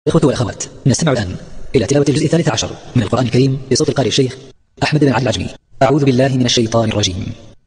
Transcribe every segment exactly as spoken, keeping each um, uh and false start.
إخوة والأخوات، نستمع الآن إلى تلاوة الجزء الثالث عشر من القرآن الكريم بصوت القارئ الشيخ أحمد بن عبد العجمي. أعوذ بالله من الشيطان الرجيم.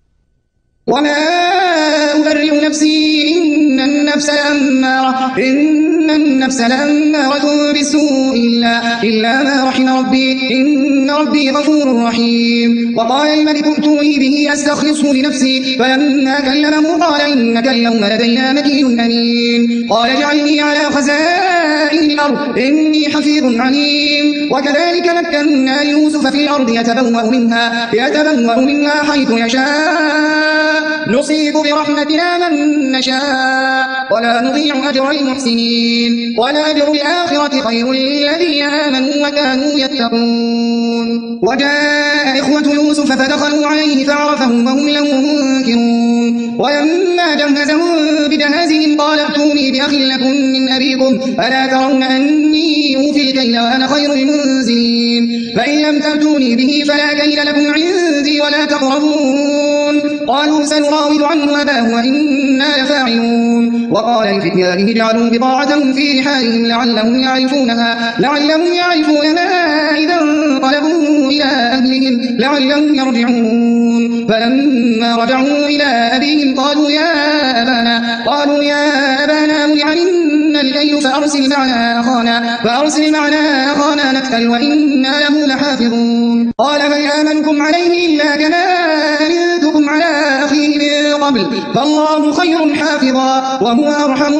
وما أبرئ نفسي إن النفس لأمارة إن النفس لأمارة بالسوء إلا, إلا ما رحم ربي إن ربي غفور رحيم. وقال الملك ائتوني به أستخلصه لنفسي فلما كلمه قال إنك اليوم لدينا مكين أمين. قال اجعلني على خزائن الأرض إني حفيظ عليم. وكذلك مكنا ليوسف في الأرض يتبوأ منها, يتبوأ منها حيث يشاء نصيب برحمتنا من نشاء ولا نضيع أجر المحسنين. ولأجر الآخرة خير للذين آمنوا وكانوا يتقون. وجاء إخوة يوسف فدخلوا عليه فعرفهم وهم له منكرون. ولما جهزهم بجهازهم قال ائتوني بأخ لكم من أبيكم ألا ترون أني أوفي الكيل وأنا خير المنزلين. فإن لم تأتوني به فلا كيل لكم عندي ولا تقربون. قالوا سنراود عنه أباه وإنا لفاعلون. وقال لفتيانه اجعلوا بضاعتهم في رحالهم لعلهم يعرفونها لعلهم يعرفونها إذا انقلبوا إلى أهلهم لعلهم يرجعون. فلما رجعوا إلى أبيهم قالوا يا أبانا قالوا يا أبانا منع منا الكيل فأرسل معنا أخانا فأرسل معنا أخانا نكتل وإنا له لحافظون. قال من آمنكم عليه إلا كما أمنتكم على أخيه من قبل فالله خير حافظا وهو أرحم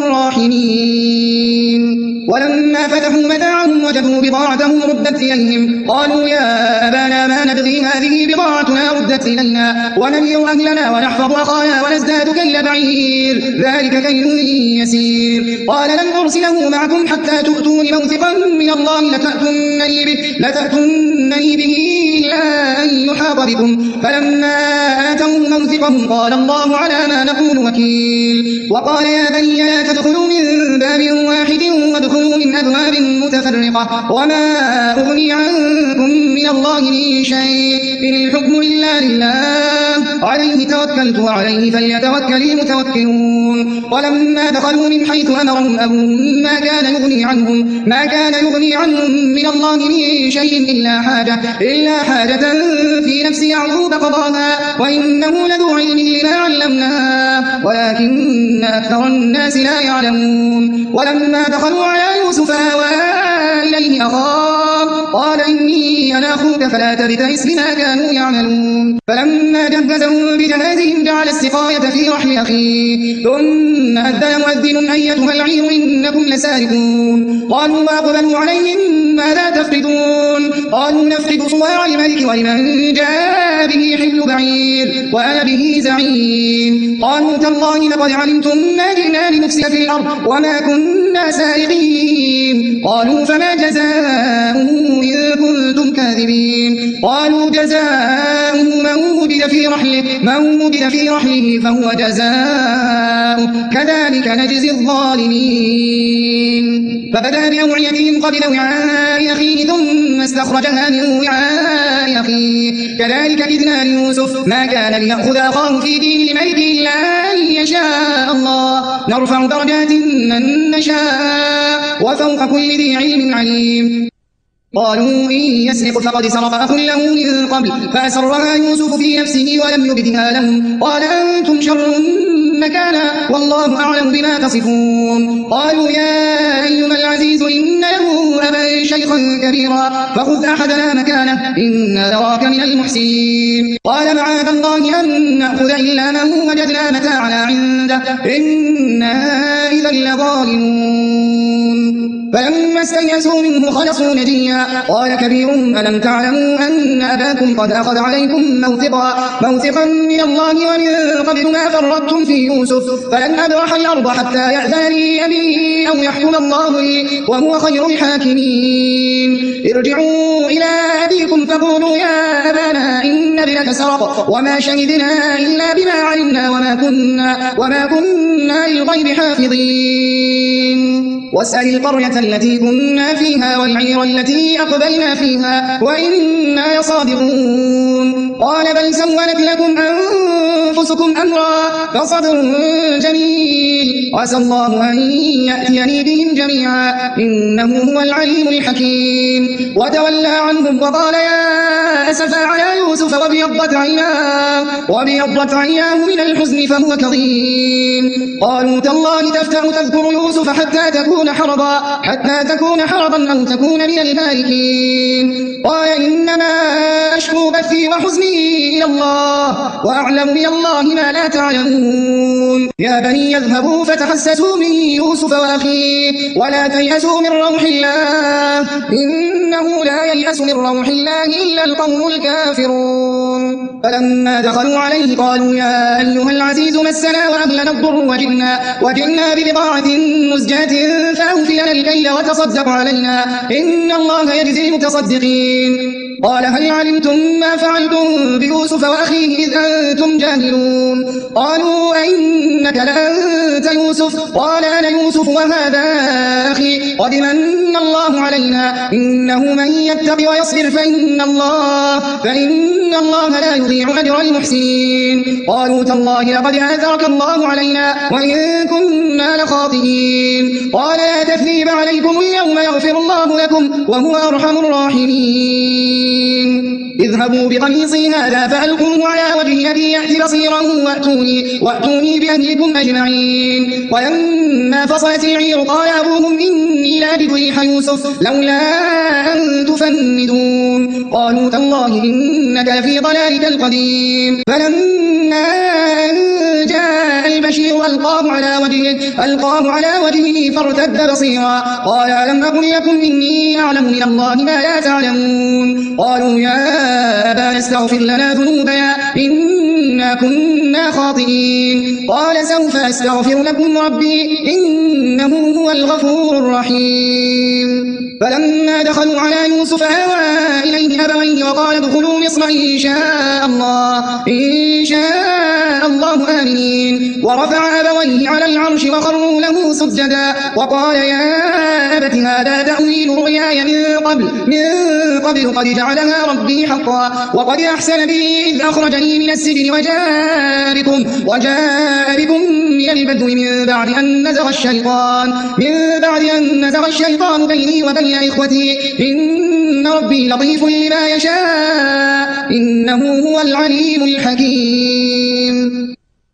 الراحمين. ولما فتحوا متاعهم وجدوا بضاعتهم ردت إليهم قالوا يا أبانا ما نبغي هذه بضاعتنا ردت إلينا ونمير أهلنا ونحفظ أخانا ونزداد كيل بعير ذلك كيل يسير. قال لن أرسله معكم حتى تؤتون موثقا من الله لتأتونني به, لتأتونني به إلا أن يحاط بكم. فلما آتوا موثقهم قال الله على ما نقول وكيل. وقال يا بني لا تدخلوا من باب واحد وادخلوا من أبواب متفرقة وما أغني عنكم من الله من شيء إن الحكم إلا لله عليه توكلت وعليه فليتوكل المتوكلون. ولما دخلوا من حيث أمرهم أبوهم ما كان يغني عنهم ما كان يغني عنهم من الله من شيء إلا حاجة إلا حاجة في نفس يعقوب قضاها وإنه لذو علم لما علمناه ولكن أكثر الناس لا يعلمون. ولما دخلوا على يوسف آوى إليه أخاه قال إني أنا أخوك فلا تبتئس بما كانوا يعملون. فلما جهزهم بجهازهم جعل السقاية في رحل أخيه ثم أذن مؤذن أيتها العير إنكم لسارقون. قالوا وأقبلوا عليهم ماذا تفقدون قالوا نفقد صواع الملك ولمن جاء به حمل بعير وأنا به زعيم. قالوا تالله لقد علمتم ما جئنا لنفسد في الأرض وما كنا سارقين. قالوا فما جزاؤه إن كنتم كاذبين. قالوا جزاؤه من وجد في رحله من وجد في رحله فهو جزاؤه كذلك نجزي الظالمين. فبدأ بأوعيتهم قبل وعاء أخيه ثم استخرجها من وعاء أخيه كذلك كدنا ليوسف ما كان ليأخذ أخاه في دين الملك إلا أن يشاء الله نرفع درجات من نشاء وفوق كل ذي علم عليم. قالوا إن يسرق فقد سرق أخ له من قبل فأسرها يوسف في نفسه ولم يبدها لهم قال أنتم شر مكانا والله أعلم بما تصفون. قالوا يا أيها العزيز إن له أبا شيخا كبيرا فخذ أحدنا مكانه إنا نراك من المحسنين. قال معاذ الله أن نأخذ إلا من وجدنا متاعنا عنده إنا إذا لظالمون. فلما استيأسوا منه خلصوا نجيا قال كبيرهم ألم تعلموا أن أباكم قد أخذ عليكم موثقا موثقا من الله ومن قبل ما فرطتم في يوسف فلن أبرح الأرض حتى يأذن لي أبي أو يحكم الله لي وهو خير الحاكمين. ارجعوا إلى أبيكم فقولوا يا أبانا إن ابنك سرق وما شهدنا إلا بما علمنا وما كنا, وما كنا للغيب حافظين. واسأل القرية التي كنا فيها والعير التي أقبلنا فيها وإنا لصادقون قال بل سولت لكم أنفسكم أمرا فصبر جميل عسى الله أن يأتيني بهم جميعا إنه هو العليم الحكيم وتولى عنهم وقال يا أسفا على يوسف وابيضت عيناه وابيضت عيناه من الحزن فهو كظيم قالوا تالله تفتأ تذكر يوسف حتى تكون حرضا حتى تكون حرضا أو تكون من الهالكين قال إنما أشكو بثي وحزني إلى الله وأعلم من الله ما لا تعلمون يا بني يذهبوا فتحسسوا من يوسف وأخيه ولا تيأسوا من روح الله إنه لا ييأس من روح الله إلا القوم الكافرون فلما دخلوا عليه قالوا يا أيها العزيز مسنا وأهلنا الضر وجئنا, وجئنا ببضاعة مزجاة فأوفي لنا الكيل وتصدق علينا إن الله يجزي المتصدقين قال هل علمتم ما فعلتم بيوسف وأخيه إذ أنتم جاهلون قالوا أئنك لأنت يوسف قال أنا يوسف وهذا أخي قد من الله علينا إنه من يتق ويصبر فإن الله, فإن الله لا يضيع أجر المحسنين قالوا تالله لقد آثرك الله علينا وإن كنا لخاطئين قال لا تثريب عليكم اليوم يغفر الله لكم وهو أرحم الراحمين اذهبوا بقميصي هذا فألقوه على وجه أبي يأت بصيرا وأتوني, وأتوني بأهلكم أجمعين ولما فصلت العير قال أبوهم إني لاجد ريح يوسف لولا أن تفندون قالوا تالله إنك لفي ضلالك القديم فلما جاء البشير ألقاه على وجهه, ألقاه على وجهه فارتد بصيرا قال ألم أقل لكم إني أعلم من الله ما لا تعلمون قالوا يا أبانا استغفر لنا ذنوبنا إنا كنا خاطئين قال سوف أستغفر لكم ربي إنه هو الغفور الرحيم فلما دخلوا على يوسف آوى إليه أبويه وقال ادخلوا مصر إن شاء الله إن شاء الله آمنين ورفع أبويه على العرش وخروا له سجدا وقال يا أبت هذا تأويل رؤياي من قبل من قبل قد جعلها ربي حقا وقد أحسن بي إذ أخرجني من السجن وجاء بكم, وجاء بكم من البدو من بعد أن نزغ الشيطان من بعد أن نزغ الشيطان بيني وبين إخوتي إن ربي لطيف لما يشاء إنه هو العليم الحكيم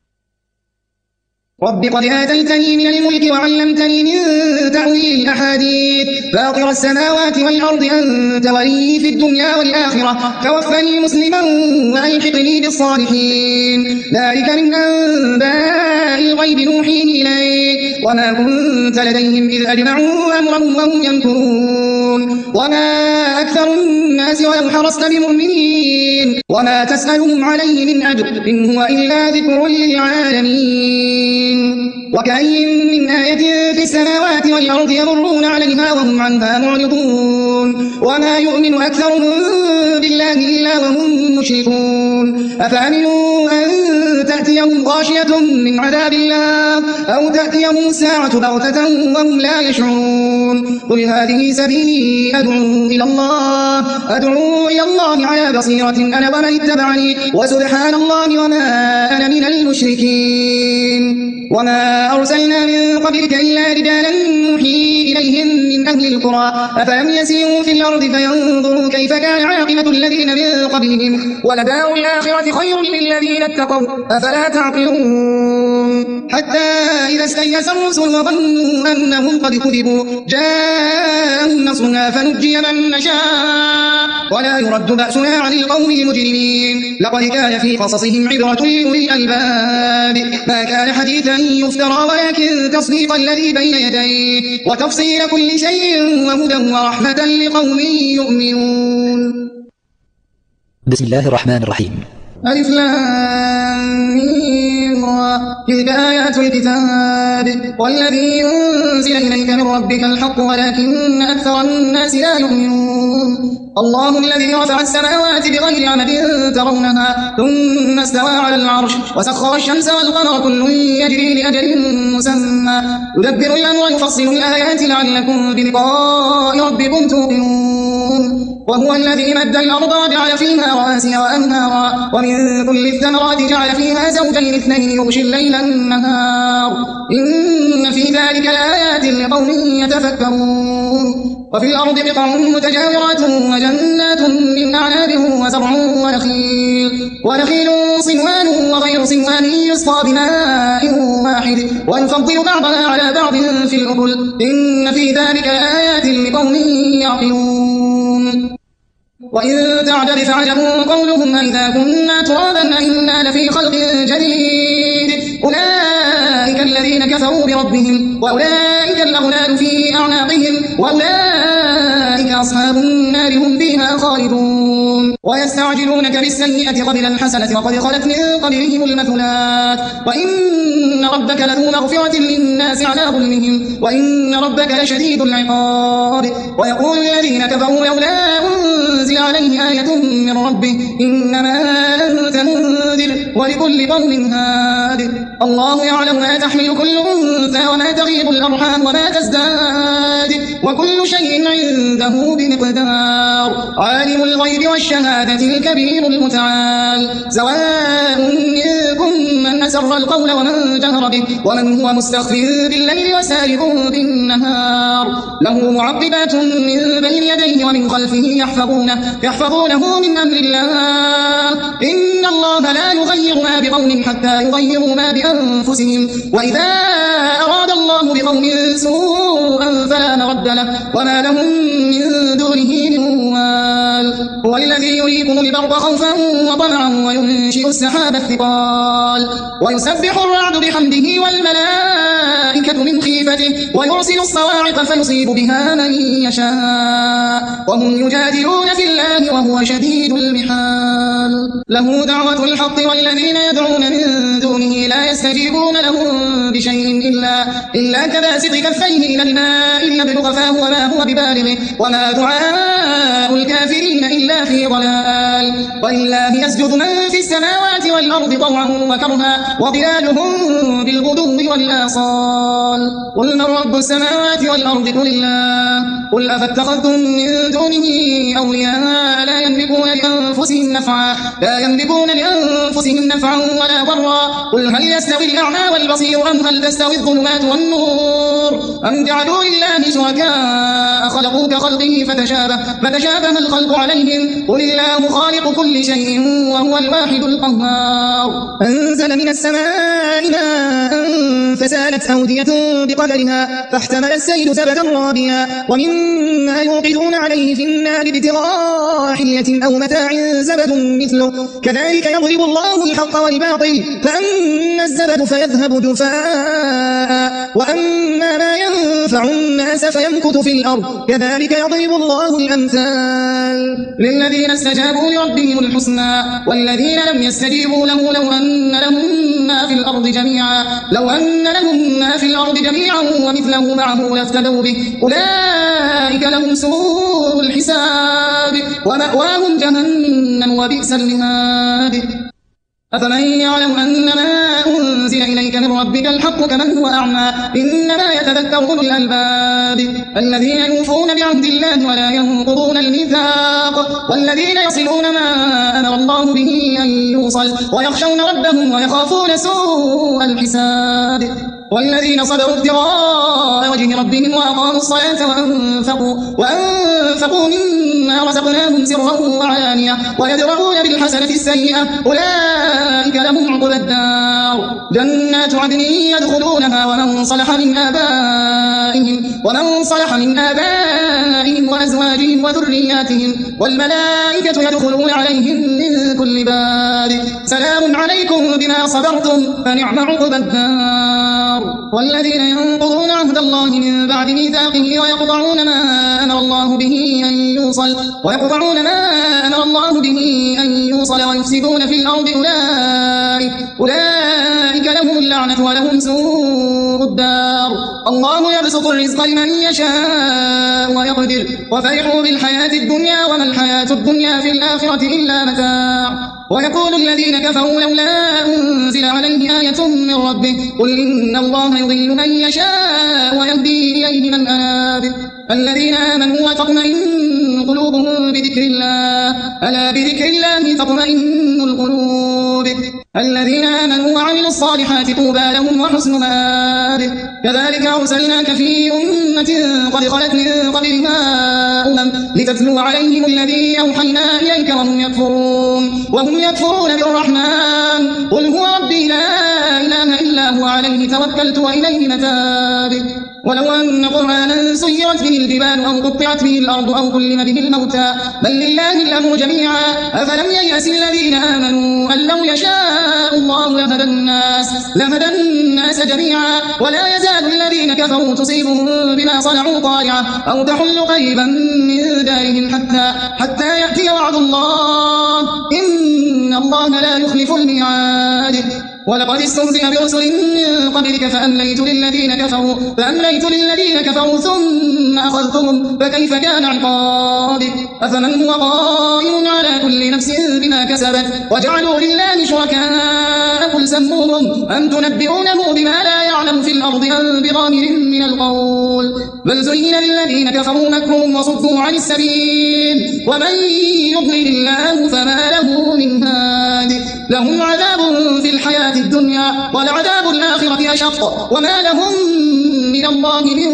رب قد آتيتني من الملك وعلمتني من تأويل الأحاديث فاطر السماوات والأرض أنت ولي في الدنيا والآخرة توفني مسلما وألحقني بالصالحين ذلك من أنباء الغيب نوحيه إليك وما كنت لديهم إذ أجمعوا أمرهم وهم يمكرون وما أكثر الناس ولو حرصت بمؤمنين وما تسألهم عليه من أجر إن هو إلا ذكر للعالمين وكأين من آية في السماوات والأرض يمرون عليها وهم عنها معرضون وما يؤمن أكثرهم بالله إلا وهم مشركون أفأمنوا أن تأتيهم غاشية من عذاب الله أو تأتيهم الساعة بغتة وهم لا يشعرون قل هذه سبيلي أدعو إلى الله أدعو إلى الله على بصيرة أنا ومن اتبعني وسبحان الله وما أنا من المشركين وما أرسلنا من قبلك إلا رجالا نوحي إليهم من أهل القرى أفلم يسيروا في الأرض فينظروا كيف كان عاقبة الذين من قبلهم ولدار الآخرة خير للذين اتقوا أفلا تعقلون حتى إذا استيأس الرسل وظنوا أنهم قد كذبوا جاءهم نصرنا فنجي من نشاء ولا يرد بأسنا عن القوم المجرمين لقد كان في قصصهم عبرة لأولي الألباب ما كان حديثا يفترى ولكن تصديق الذي بين يديه وتفصيل كل شيء وهدى ورحمة لقوم يؤمنون بسم الله الرحمن الرحيم ألف لام ميم ذكرا. تلك آيات الكتاب والذي أنزل إليك من ربك الحق ولكن أكثر الناس لا يؤمنون. الله الذي رفع السماوات بغير عمد ترونها ثم استوى على العرش وسخر الشمس والقمر كل يجري لأجل مسمى يدبر الأمر يفصل الآيات لعلكم بلقاء ربكم توقنون. وهو الذي مد الأرض وجعل فيها رواسي وأنهارا ومن كل الثمرات جعل فيها زوجين اثنين يغشي الليل النهار إن في ذلك لآيات لقوم يتفكرون. وفي الأرض بقع متجاورات وجنات من أعناب وزرع ونخيل ونخيل صنوان وغير صنوان يسقى بماء واحد ونفضل بعضها على بعض في الأكل إن في ذلك لآيات لقوم يعقلون. وإن تعجب فعجب قولهم أئذا كنا ترابا أئنا لفي خلق جديد أولئك الذين كفروا بربهم وأولئك الأغلال في أعناقهم وأولئك أصحاب النار هم فيها خالدون. ويستعجلونك بالسيئة قبل الحسنة وقد خلت من قبلهم المثلات وإن ربك لذو مغفرة للناس على ظلمهم وإن ربك لشديد العقاب. ويقول الذين كفروا لولا أنزل عليه آية من ربه إنما أنت منذر ولكل قوم هاد الله يعلم ما تحمل كل أنثى وما تغيب الأرحام وما تزداد وكل شيء عنده بمقدار. عالم الغيب والشهادة الكبير المتعال سواء منكم من أسر القول ومن جهر به ومن هو مستخف بالليل وسارب بالنهار له معقبات من بين يديه ومن خلفه يحفظونه يحفظونه من أمر الله إن الله لا يغير ما بقوم حتى يغيروا ما بأنفسهم وإذا أراد الله بقوم سوءا فلا مرد له وما لهم من دونه من وال. هو الذي يريكم البرق خوفا وطمعا وينشئ السحاب الثقال ويسبح الرعد بحمده والملائكة من خيفته ويرسل الصواعق فيصيب بها من يشاء وهم يجادلون في الله وهو شديد المحال. له دعوة الحق والذين يدعون من دونه لا يستجيبون لهم بشيء إلا, إلا كباسط كفيه إلى الماء ليبلغ فاه وما هو ببالغه وما دعاء الكافرين إلا في ضلال. ولله يسجد من في السماوات والأرض طوعا وكرها وظلالهم بالغدو والآصال. قل من رب السماوات والأرض قل الله قل أفاتخذتم من دونه أولياء لا يملكون لأنفسهم نفعا لا يملكون لأنفسهم نفعا ولا ضرا قل هل يستوي الأعمى والبصير أم هل تستوي الظلمات والنور أم جعلوا لله شركاء خلقوا كخلقه فتشابه فتشابه الخلق عليهم قل الله خالق كل شيء وهو الواحد القهار. أنزل من السماء ماء فسالت أودية بقدرها فاحتمل السيل زبدا رابيا ومما يوقدون عليه في النار ابتغاء حلية أو متاع زبد مثله كذلك يضرب الله الحق والباطل فأما الزبد فيذهب جفاء وأما ما ينفع الناس فيمكث في الأرض كذلك يضرب الله الأمثال. للذين استجابوا لربهم الحسنى والذين لم يستجيبوا له لو أن لهم ما في الأرض جميعا لو أن لهم ما في الأرض جميعا ومثله معه لافتدوا به أولئك لهم سوء الحساب ومأواهم جهنم وبئس المهاد. أفمن يعلم أن ما أنزل إليك من ربك الحق كمن هو أعمى إنما يتذكر أولو الألباب الذين يوفون بعهد الله ولا ينقضون الميثاق والذين يصلون ما أمر الله به أن يوصل ويخشون ربهم ويخافون سوء الحساب. والذين صبروا ابتغاء وجه ربهم وأقاموا الصلاة وأنفقوا, وأنفقوا مما رزقناهم سرا وعلانية ويدرؤون بالحسنة السيئة أولئك لهم عقبى الدار جنات عدن يدخلونها ومن صلح من آبائهم ومن صلح من آبائهم وأزواجهم أزواجهم وذرياتهم والملائكة يدخلون عليهم من كل باب سلام عليكم بما صبرتم فنعم عقبى الدار. والذين ينقضون عهد الله من بعد ميثاقه ويقطعون ما أمر الله به أن يوصل ويقطعون ما أمر الله به أن يوصل ويفسدون في الأرض أولئك أولئك لهم اللعنة ولهم سوء الدار. الله يبسط الرزق لمن يشاء ويقدر وفرحوا بالحياة الدنيا وما الحياة الدنيا في الآخرة إلا متاع. ويقول الذين كفروا لولا أنزل عليه آية من ربه قل إن الله يضل من يشاء ويهدي إليه من أناب. الذين آمنوا وتطمئن قلوبهم بذكر الله ألا بذكر الله تطمئن القلوب. الذين آمنوا وعملوا الصالحات طوبى لهم وحسن مآب. كذلك أرسلناك في أمة قد خلت من قبلها أمم لتتلو عليهم الذي أوحينا إليك وهم يكفرون وهم يكفرون بالرحمن قل هو ربي لا إله إلا هو عليه توكلت وإليه متاب. ولو أن قرآنا سيرت به الجبال أو قطعت به الأرض أو كلم به الموتى بل لله الأمر جميعا أفلم ييأس الذين آمنوا أن لو يشاء الله لهدى الناس لهدى الناس جميعا. ولا يزال الذين كفروا تصيبهم بما صنعوا طارعة أو تحل قريبا من دارهم حتى حتى يأتي وعد الله إن الله لا يخلف الميعاد. ولقد استهزئ برسل من قبلك فأمليت للذين كفروا فأمليت للذين كفروا ثم أخذتهم فكيف كان عقاب. أفمن هو قائم على كل نفس بما كسبت وجعلوا لله شركاء قل سموهم أم تنبئونه بما لا يعلم في الأرض أم بظاهر من القول بل زين للذين كفروا مكرهم وصدوا عن السبيل ومن يضلل الله فما له من هاد. لهم عذاب في الحياة الدنيا ولعذاب الآخرة أشق وما لهم من الله من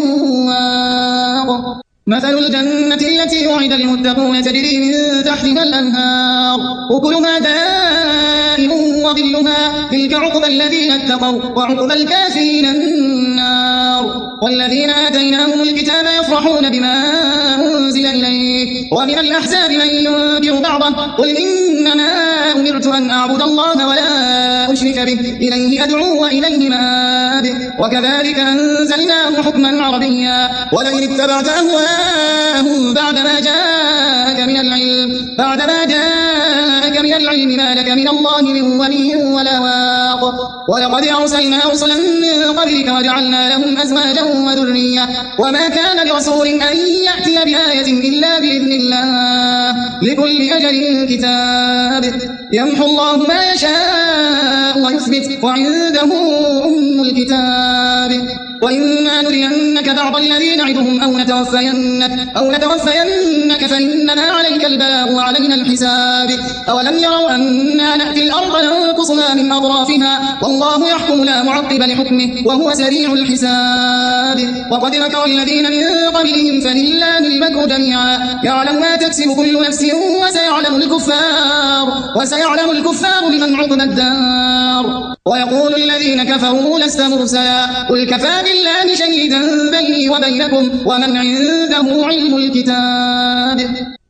واق. مثل الجنة التي وعد المتقون تجري من تحتها الأنهار أكلها دائم وظلها تلك عقبى الذين اتقوا وعقبى الكافرين النار. والذين آتيناهم الكتاب يفرحون بما أنزل إليك ومن الأحزاب من ينكر بعضه قل إنما أمرت أن أعبد الله ولا أشرك به إليه أدعو وإليه مآب. وكذلك أنزلناه حكما عربيا ولئن اتبعت أهواءهم بعدما جاءك من العلم بعدما جاءك من العلم ما لك من الله من ولي ولا واق. ولقد أرسلنا رسلا من قبلك وجعلنا لهم أزواجا وذرية وما كان لرسول أن يأتي بآية إلا بإذن الله لكل أجل كتاب يمحو الله ما يشاء ويثبت وعنده أم الكتاب. وإما نرينك بعض الذي نعدهم أو نتوفينك أو نتوفينك فإنما عليك البلاغ وعلينا الحساب. أولم يروا أنا نأتي الأرض ننقصها من أطرافها والله يحكم لا معقب لحكمه وهو سريع الحساب. وقد مكر الذين من قبلهم فلله المكر جميعا يعلم ما تكسب كل نفس وسيعلم الكفار وسيعلم الكفار لمن عقبى الدار. ويقول الذين كفروا لست مرسلا قل كفى بالله شهيدا بيني وبينكم ومن عنده علم الكتاب.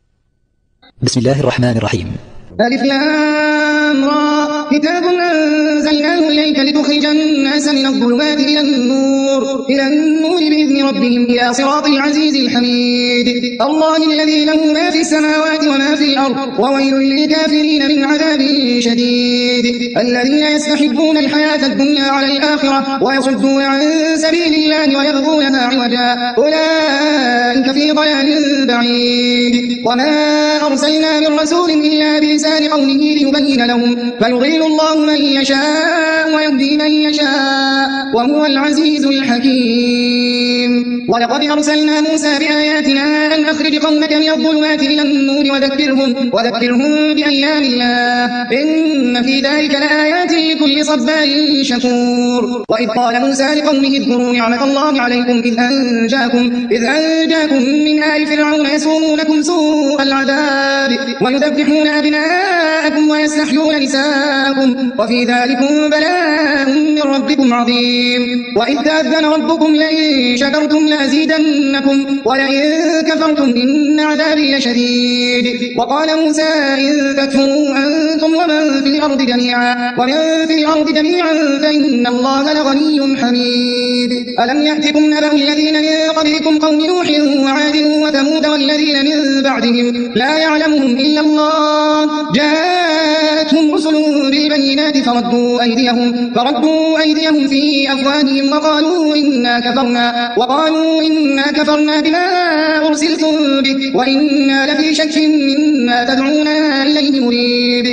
بسم الله الرحمن الرحيم. ألف لام را كتاب أنزلناه إليك لتخرج الناس من الظلمات إلى النور إلى النور بإذن ربهم إلى صراط العزيز الحميد. الله الذي له ما في السماوات وما في الأرض وويل للكافرين من عذاب شديد. الذين يستحبون الحياة الدنيا على الآخرة ويصدون عن سبيل الله ويبغونها عوجا أولئك في ضلال بعيد. وما أرسلنا من رسول إلا بلسان قومه ليبين لهم فيضل الله من يشاء ويهدي من يشاء وهو العزيز الحكيم. ولقد أرسلنا موسى بآياتنا أن أخرج قومك من الظلمات إلى النور وذكرهم, وذكرهم بأيام الله إن في ذلك لآيات لكل صبار شكور. وإذ قال موسى لقومه اذكروا نعمة الله عليكم إذ أنجاكم, إذ أنجاكم من آل فرعون يسومونكم سوء العذاب ويذبحون أبناءكم ويستحيون نساءكم وفي ذلكم بلاء من ربكم عظيم. وإذ تأذن ربكم لئن شكرتم لأزيدنكم ولئن كفرتم كفرتم إن عذابي لشديد. وقال موسى إن تكفروا أنتم ومن في الأرض جميعا ومن في الأرض جميعا فإن الله لغني حميد. ألم يأتكم نبأ الذين من قبلكم قوم نوح وعاد وثمود والذين من بعدهم لا يعلمهم إلا الله جاءتهم رسل بالبينات فردوا أيديهم فردوا أيديهم في أفواههم وقالوا إنا كفرنا وقالوا إنا كفرنا بما أرسلتم به وإنا لفي شك مما تدعونا إليه مريب.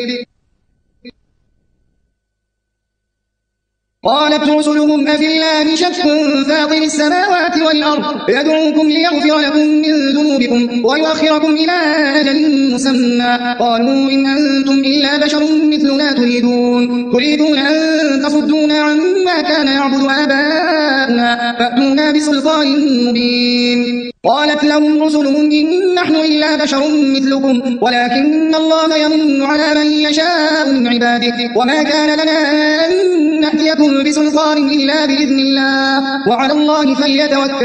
قالت رسلهم أفي الله شك فاطر السماوات والأرض يدعوكم ليغفر لكم من ذنوبكم ويؤخركم إلى أجل مسمى قالوا إن أنتم إلا بشر مثلنا تريدون تريدون أن تصدونا عما كان يعبد آباؤنا فأتونا بسلطان مبين. قالت لهم رسلهم إن نحن إلا بشر مثلكم ولكن الله يمن على من يشاء من عباده وما كان لنا أن نأتيكم بسلطان إلا بإذن الله وعلى الله فليتوكل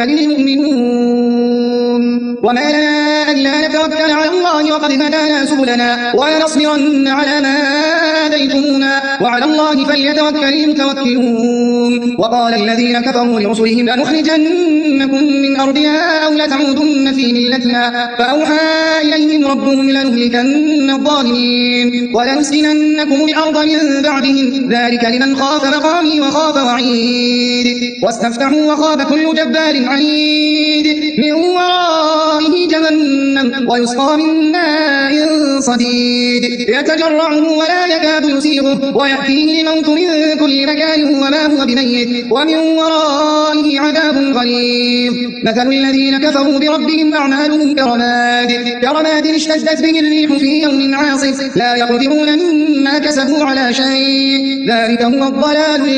المؤمنون. وما لنا ألا نتوكل على الله وقد هدانا سبلنا ولنصبرن على ما آذيتمونا وعلى الله فليتوكل المتوكلون. وقال الذين كفروا لرسلهم لنخرجنكم من أرضنا أو لتعودن في ملتنا فأوحى إليهم ربهم لنهلكن الظالمين ولنسكننكم الأرض من بعدهم ذلك لمن خاف مقامي وخاف وعيد. واستفتحوا وخاب كل جبار عنيد من ورائه جهنم ويسقى من ماء صديد يتجرعه ولا يكاد يسيغه ويأتيه الموت من كل مكان وما هو بميت ومن ورائه عذاب غليظ. مثل الذين كفروا بربهم أعمالهم كرماد كرماد اشتدت به الريح في يوم عاصف لا يقدرون مما كسبوا على شيء ذلك هو الضلال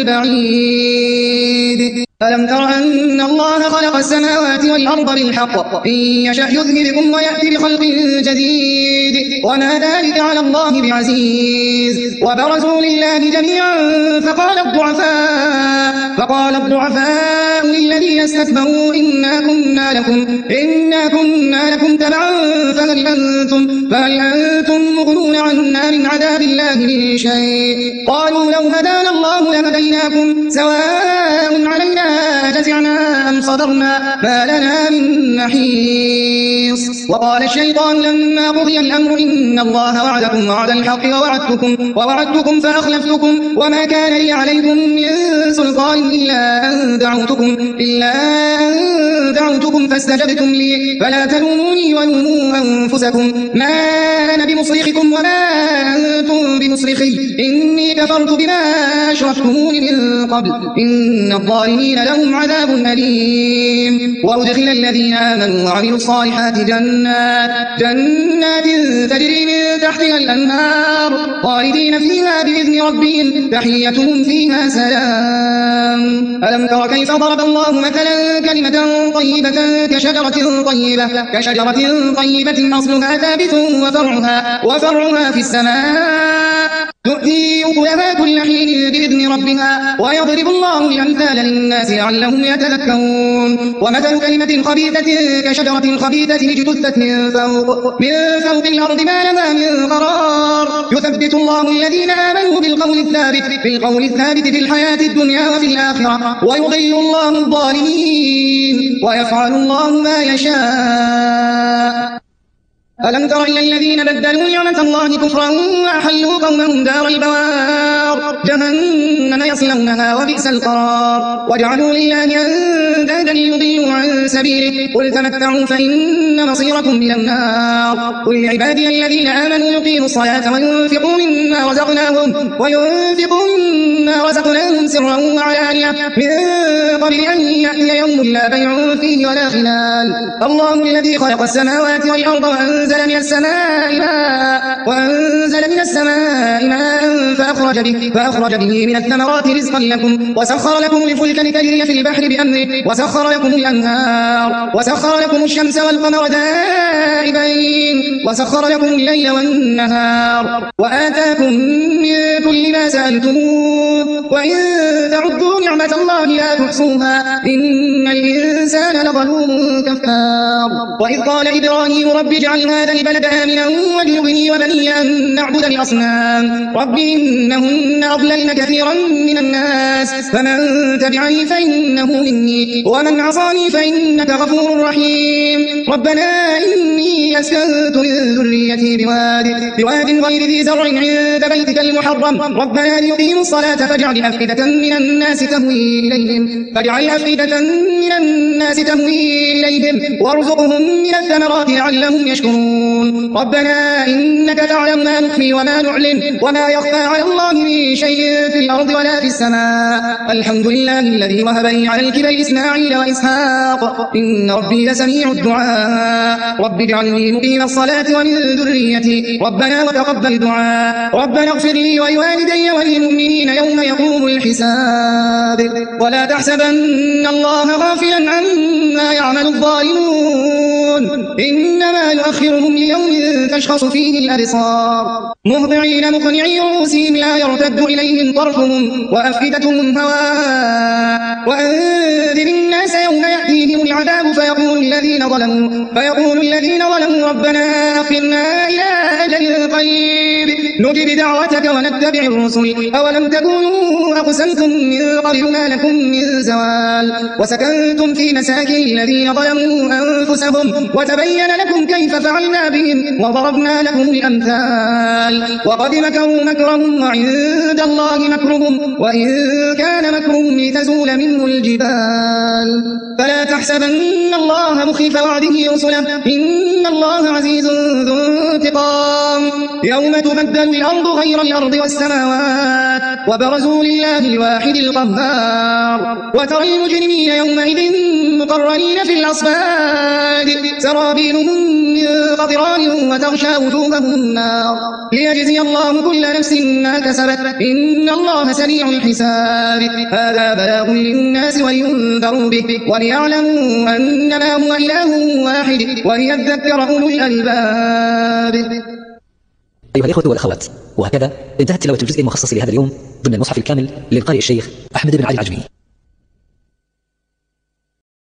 البعيد. ألم تر أن الله خلق السماوات والأرض بالحق إن يشأ يذهبكم ويأتي بخلق جديد وما ذلك على الله بعزيز. وبرزوا لله جميعا فقال الضعفاء فقال الضعفاء للذين استكبروا إنا كنا لكم إنا كنا لكم تبعا فهل أنتم فهل أنتم مغنون عنا من عذاب الله من شيء قالوا لو هدانا الله لهديناكم سواء علينا جزعنا أم صبرنا ما لنا من محيص. وقال الشيطان لما قضي الأمر إن الله وعدكم وعد الحق ووعدتكم ووعدتكم فأخلفتكم وما كان لي عليكم من سلطان إلا أن دعوتكم إلا أن دعوتكم فاستجبتم لي فلا تلوموني ولوموا أنفسكم ما أنا بمصرخكم وما أنتم بمصرخي إني كفرت بما أشركتمون من قبل إن الظالمين لهم عذاب أليم. وأدخل الذين آمنوا وعملوا الصالحات جنات جنات تجري من تحتها الأنهار خالدين فيها بإذن ربهم تحيتهم فيها سلام. ألم تر كيف ضرب الله مثلا كلمة طيبة كشجرة طيبة كشجرة طيبة أصلها ثابت وفرعها وفرعها في السماء تؤتي أكلها كل حين بإذن ربها ويضرب الله الأمثال للناس لعلهم يتذكرون. ومثل كلمة خبيثة كشجرة خبيثة اجتثت من فوق من فوق الأرض ما لها من قرار يثبت الله الذين آمنوا بالقول الثابت بالقول الثابت في الحياة الدنيا وفي الآخرة ويضل الله الظالمين ويفعل الله ما يشاء. ألم تر إلى الذين بدلوا نعمة الله كفرا وأحلوا قومهم دار البوار جهنم يصلونها وبئس القرار وجعلوا لله أندادا ليضلوا عن سبيله قل تمتعوا فإن مصيركم إلى النار. قل لعبادي الذين آمنوا يقيموا الصلاة وينفقوا مما رزقناهم وينفقوا مما رزقناهم سرا وعلانية من قبل أن يأتي يوم لا بيع فيه ولا خلال. الله الذي خلق السماوات والأرض وأنزل من السماء ماء وأنزل من السماء ماء فأخرج به فأخرج به من الثمرات رزقا لكم وسخر لكم الفلك لتجري في البحر بأمره وسخر لكم الأنهار وسخر لكم الشمس والقمر دائبين وسخر لكم الليل والنهار وآتاكم من كل ما سألتموه وإن تعدوا نعمة الله لا تحصوها إن الإنسان لظلوم كفار وإذ قال إبراهيم رب اجعل هذا البلد آمنا واجنبني وبني أن نعبد الأصنام رب إنهن أضللن كثيرا من الناس فمن تبعني فإنه مني ومن عصاني فإنك غفور رحيم ربنا إني أسكنت من ذريتي بواد بواد غير ذي زرع عند بيتك المحرم ربنا ليقيموا الصلاة فاجعل أفئدة من الناس تهوي إليهم فاجعل أفئدة من الناس تهوي إليهم وارزقهم من الثمرات لعلهم يشكرون ربنا إنك تعلم ما نخفي وما نعلن وما يخفى على الله من شيء في الأرض ولا في السماء الحمد لله الذي وهب لي على الكبر إسماعيل وإسحاق إن ربي لسميع الدعاء رب اجعلني مقيم الصلاة ومن ذريتي ربنا وتقبل دعاء ربنا اغفر لي ولوالدي وللمؤمنين يوم يقوم الحساب ولا تحسبن الله غافلا عما يعمل الظالمون إنما يؤخرهم ليوم تشخص فيه الأبصار مهطعين مقنعي رؤوسهم لا يرتد إليهم طرفهم وأفئدتهم هواء وأنذر الناس يوم يأتيهم العذاب فيقول الذين ظلموا فيقول الذين ظلموا ربنا أخرنا إلى أجل قريب نجب دعوتك ونتبع الرسل أولم تكونوا أقسمتم من قبل ما لكم من زوال وسكنتم في مساكن الذين ظلموا أنفسهم وتبين لكم كيف فعلنا بهم وضربنا لكم الأمثال وقد مكروا مكرهم وعند الله مكرهم وإن كان مكرهم لتزول منه الجبال فلا تحسبن الله مخلف وعده رسله إن الله عزيز ذو انتقام يوم تبدل الأرض غير الأرض والسماوات وبرزوا لله الواحد القهار وترى المجرمين يومئذ مقرنين في الأصفاد سرابيلهم من قطران وتغشى وجوههم النار ليجزي الله كل نفس ما كسبت إن الله سريع الحساب هذا بلاغ للناس ولينذروا به وليعلموا أنما هو إله واحد وليذكر أولو الألباب. أيها الإخوة والأخوات، وهكذا انتهت تلاوة الجزء المخصص لهذا اليوم ضمن المصحف الكامل للقارئ الشيخ أحمد بن علي العجمي.